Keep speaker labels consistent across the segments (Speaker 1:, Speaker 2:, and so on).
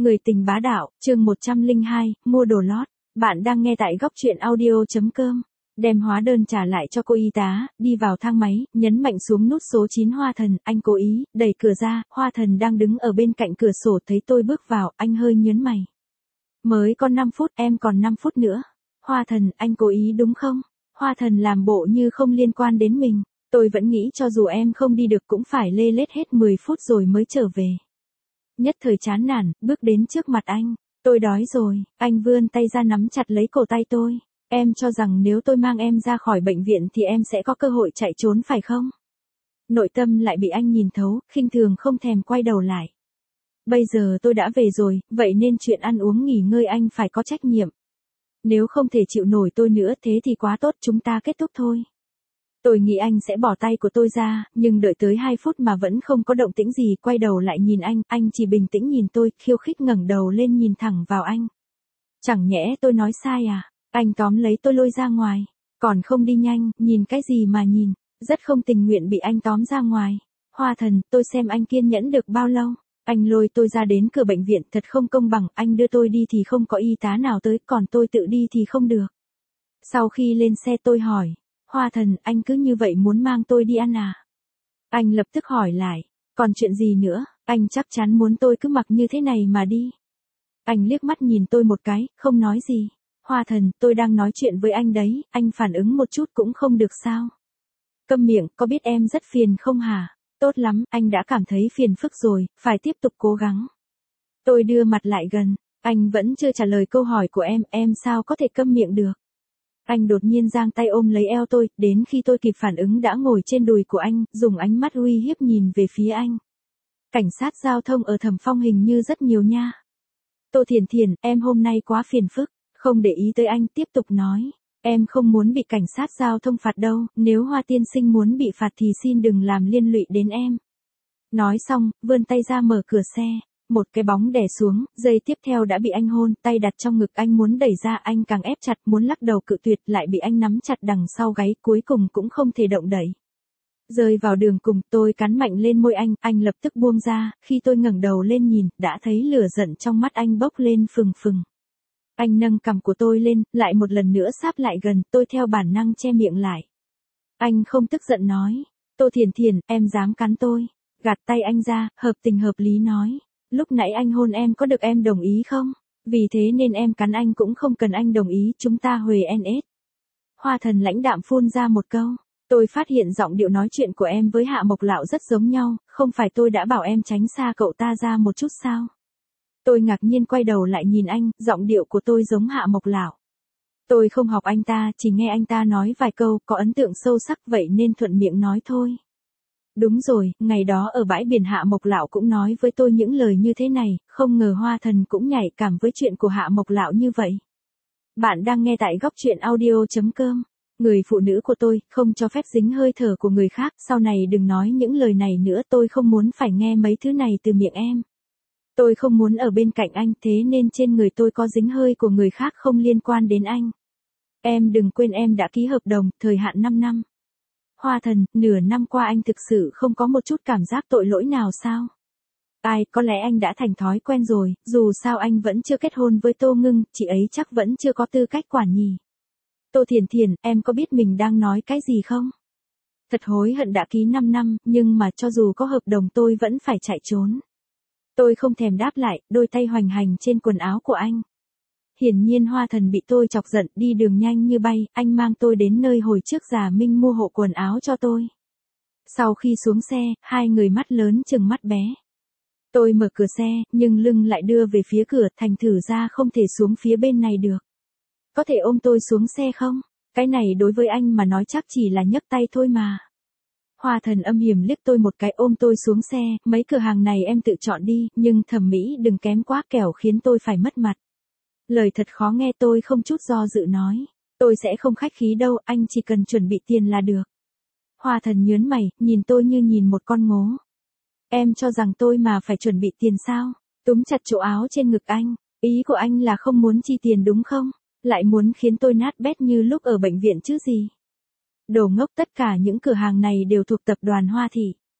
Speaker 1: Người tình bá đạo, chương 102, mua đồ lót. Bạn đang nghe tại góc truyện audio.com. Đem hóa đơn trả lại cho cô y tá, đi vào thang máy, nhấn mạnh xuống nút số 9 Hoa Thần, anh cố ý, đẩy cửa ra, Hoa Thần đang đứng ở bên cạnh cửa sổ thấy tôi bước vào, anh hơi nhớn mày. Mới còn 5 phút, em còn 5 phút nữa. Hoa Thần, anh cố ý đúng không? Hoa Thần làm bộ như không liên quan đến mình. Tôi vẫn nghĩ cho dù em không đi được cũng phải lê lết hết 10 phút rồi mới trở về. Nhất thời chán nản, bước đến trước mặt anh. Tôi đói rồi, anh vươn tay ra nắm chặt lấy cổ tay tôi. Em cho rằng nếu tôi mang em ra khỏi bệnh viện thì em sẽ có cơ hội chạy trốn phải không? Nội tâm lại bị anh nhìn thấu, khinh thường không thèm quay đầu lại. Bây giờ tôi đã về rồi, vậy nên chuyện ăn uống nghỉ ngơi anh phải có trách nhiệm. Nếu không thể chịu nổi tôi nữa thế thì quá tốt, chúng ta kết thúc thôi. Tôi nghĩ anh sẽ bỏ tay của tôi ra, nhưng đợi tới 2 phút mà vẫn không có động tĩnh gì, quay đầu lại nhìn anh chỉ bình tĩnh nhìn tôi, khiêu khích ngẩng đầu lên nhìn thẳng vào anh. Chẳng nhẽ tôi nói sai à? Anh tóm lấy tôi lôi ra ngoài, còn không đi nhanh, nhìn cái gì mà nhìn, rất không tình nguyện bị anh tóm ra ngoài. Hoa Thần, tôi xem anh kiên nhẫn được bao lâu. Anh lôi tôi ra đến cửa bệnh viện, thật không công bằng, anh đưa tôi đi thì không có y tá nào tới, còn tôi tự đi thì không được. Sau khi lên xe tôi hỏi, Hoa Thần, anh cứ như vậy muốn mang tôi đi ăn à? Anh lập tức hỏi lại, còn chuyện gì nữa, anh chắc chắn muốn tôi cứ mặc như thế này mà đi. Anh liếc mắt nhìn tôi một cái, không nói gì. Hoa Thần, tôi đang nói chuyện với anh đấy, anh phản ứng một chút cũng không được sao? Câm miệng, có biết em rất phiền không hả? Tốt lắm, anh đã cảm thấy phiền phức rồi, phải tiếp tục cố gắng. Tôi đưa mặt lại gần, anh vẫn chưa trả lời câu hỏi của em sao có thể câm miệng được? Anh đột nhiên giang tay ôm lấy eo tôi, đến khi tôi kịp phản ứng đã ngồi trên đùi của anh, dùng ánh mắt uy hiếp nhìn về phía anh. Cảnh sát giao thông ở Thẩm Phong hình như rất nhiều nha. Tô Thiền Thiền, em hôm nay quá phiền phức, không để ý tới anh, tiếp tục nói. Em không muốn bị cảnh sát giao thông phạt đâu, nếu Hoa tiên sinh muốn bị phạt thì xin đừng làm liên lụy đến em. Nói xong, vươn tay ra mở cửa xe. Một cái bóng đè xuống, giây tiếp theo đã bị anh hôn, tay đặt trong ngực anh muốn đẩy ra, anh càng ép chặt, muốn lắc đầu cự tuyệt, lại bị anh nắm chặt đằng sau gáy, cuối cùng cũng không thể động đẩy. Rơi vào đường cùng, tôi cắn mạnh lên môi anh lập tức buông ra, khi tôi ngẩng đầu lên nhìn, đã thấy lửa giận trong mắt anh bốc lên phừng phừng. Anh nâng cằm của tôi lên, lại một lần nữa sáp lại gần, tôi theo bản năng che miệng lại. Anh không tức giận nói, Tô Thiền Thiền, em dám cắn tôi. Gạt tay anh ra, hợp tình hợp lý nói. Lúc nãy anh hôn em có được em đồng ý không? Vì thế nên em cắn anh cũng không cần anh đồng ý, chúng ta huề NS. Hoa Thần lãnh đạm phun ra một câu. Tôi phát hiện giọng điệu nói chuyện của em với Hạ Mộc Lão rất giống nhau, không phải tôi đã bảo em tránh xa cậu ta ra một chút sao? Tôi ngạc nhiên quay đầu lại nhìn anh, giọng điệu của tôi giống Hạ Mộc Lão. Tôi không học anh ta, chỉ nghe anh ta nói vài câu, có ấn tượng sâu sắc vậy nên thuận miệng nói thôi. Đúng rồi, ngày đó ở bãi biển Hạ Mộc Lão cũng nói với tôi những lời như thế này, không ngờ Hoa Thần cũng nhạy cảm với chuyện của Hạ Mộc Lão như vậy. Bạn đang nghe tại góc truyện audio.com. Người phụ nữ của tôi, không cho phép dính hơi thở của người khác, sau này đừng nói những lời này nữa, tôi không muốn phải nghe mấy thứ này từ miệng em. Tôi không muốn ở bên cạnh anh, thế nên trên người tôi có dính hơi của người khác không liên quan đến anh. Em đừng quên em đã ký hợp đồng, thời hạn 5 năm. Hoa Thần, nửa năm qua anh thực sự không có một chút cảm giác tội lỗi nào sao? Có lẽ anh đã thành thói quen rồi, dù sao anh vẫn chưa kết hôn với Tô Ngưng, chị ấy chắc vẫn chưa có tư cách quản nhỉ. Tô Thiền Thiền, em có biết mình đang nói cái gì không? Thật hối hận đã ký 5 năm, nhưng mà cho dù có hợp đồng tôi vẫn phải chạy trốn. Tôi không thèm đáp lại, đôi tay hoành hành trên quần áo của anh. Hiển nhiên Hoa Thần bị tôi chọc giận, đi đường nhanh như bay, anh mang tôi đến nơi hồi trước Già Minh mua hộ quần áo cho tôi. Sau khi xuống xe, hai người mắt lớn chừng mắt bé. Tôi mở cửa xe, nhưng lưng lại đưa về phía cửa, thành thử ra không thể xuống phía bên này được. Có thể ôm tôi xuống xe không? Cái này đối với anh mà nói chắc chỉ là nhấc tay thôi mà. Hoa Thần âm hiểm liếc tôi một cái ôm tôi xuống xe, mấy cửa hàng này em tự chọn đi, nhưng thẩm mỹ đừng kém quá kẻo khiến tôi phải mất mặt. Lời thật khó nghe tôi không chút do dự nói. Tôi sẽ không khách khí đâu, anh chỉ cần chuẩn bị tiền là được. Hoa Thần nhớn mày, nhìn tôi như nhìn một con ngố. Em cho rằng tôi mà phải chuẩn bị tiền sao? Túm chặt chỗ áo trên ngực anh. Ý của anh là không muốn chi tiền đúng không? Lại muốn khiến tôi nát bét như lúc ở bệnh viện chứ gì? Đồ ngốc, tất cả những cửa hàng này đều thuộc tập đoàn Hoa Thị.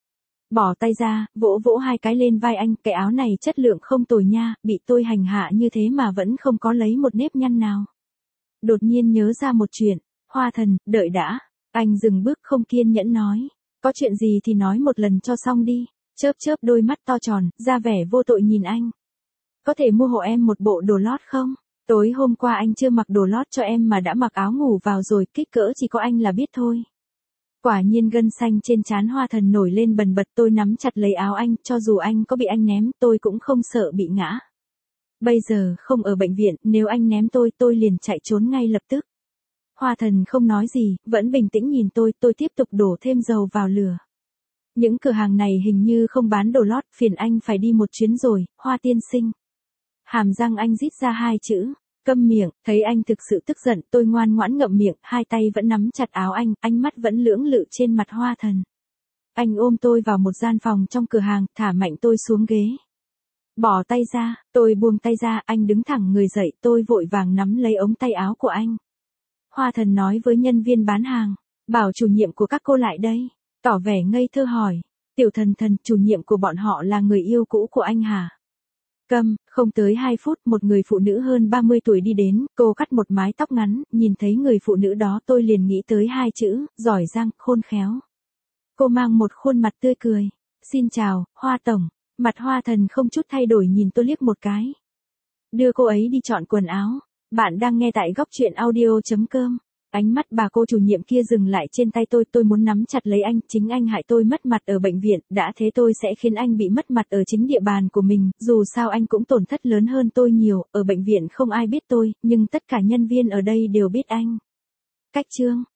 Speaker 1: Bỏ tay ra, vỗ vỗ hai cái lên vai anh, cái áo này chất lượng không tồi nha, bị tôi hành hạ như thế mà vẫn không có lấy một nếp nhăn nào. Đột nhiên nhớ ra một chuyện, Hoa Thần, đợi đã. Anh dừng bước không kiên nhẫn nói. Có chuyện gì thì nói một lần cho xong đi. Chớp chớp đôi mắt to tròn, ra vẻ vô tội nhìn anh. Có thể mua hộ em một bộ đồ lót không? Tối hôm qua anh chưa mặc đồ lót cho em mà đã mặc áo ngủ vào rồi, kích cỡ chỉ có anh là biết thôi. Quả nhiên gân xanh trên trán Hoa Thần nổi lên bần bật, tôi nắm chặt lấy áo anh, cho dù anh có bị anh ném, tôi cũng không sợ bị ngã. Bây giờ không ở bệnh viện, nếu anh ném tôi liền chạy trốn ngay lập tức. Hoa Thần không nói gì, vẫn bình tĩnh nhìn tôi tiếp tục đổ thêm dầu vào lửa. Những cửa hàng này hình như không bán đồ lót, phiền anh phải đi một chuyến rồi, Hoa tiên sinh. Hàm răng anh rít ra hai chữ, câm miệng, thấy anh thực sự tức giận, tôi ngoan ngoãn ngậm miệng, hai tay vẫn nắm chặt áo anh, ánh mắt vẫn lưỡng lự trên mặt Hoa Thần. Anh ôm tôi vào một gian phòng trong cửa hàng, thả mạnh tôi xuống ghế. Bỏ tay ra, tôi buông tay ra, anh đứng thẳng người dậy, tôi vội vàng nắm lấy ống tay áo của anh. Hoa Thần nói với nhân viên bán hàng, bảo chủ nhiệm của các cô lại đây, tỏ vẻ ngây thơ hỏi, Tiểu Thần, chủ nhiệm của bọn họ là người yêu cũ của anh hả? Câm, không tới 2 phút một người phụ nữ hơn 30 tuổi đi đến, cô cắt một mái tóc ngắn, nhìn thấy người phụ nữ đó tôi liền nghĩ tới hai chữ, giỏi giang, khôn khéo. Cô mang một khuôn mặt tươi cười, xin chào, Hoa Tổng, mặt Hoa Thần không chút thay đổi nhìn tôi liếc một cái. Đưa cô ấy đi chọn quần áo, bạn đang nghe tại góc truyện audio.com. Ánh mắt bà cô chủ nhiệm kia dừng lại trên tay tôi muốn nắm chặt lấy anh, chính anh hại tôi mất mặt ở bệnh viện, đã thế tôi sẽ khiến anh bị mất mặt ở chính địa bàn của mình, dù sao anh cũng tổn thất lớn hơn tôi nhiều, ở bệnh viện không ai biết tôi, nhưng tất cả nhân viên ở đây đều biết anh. Cách chương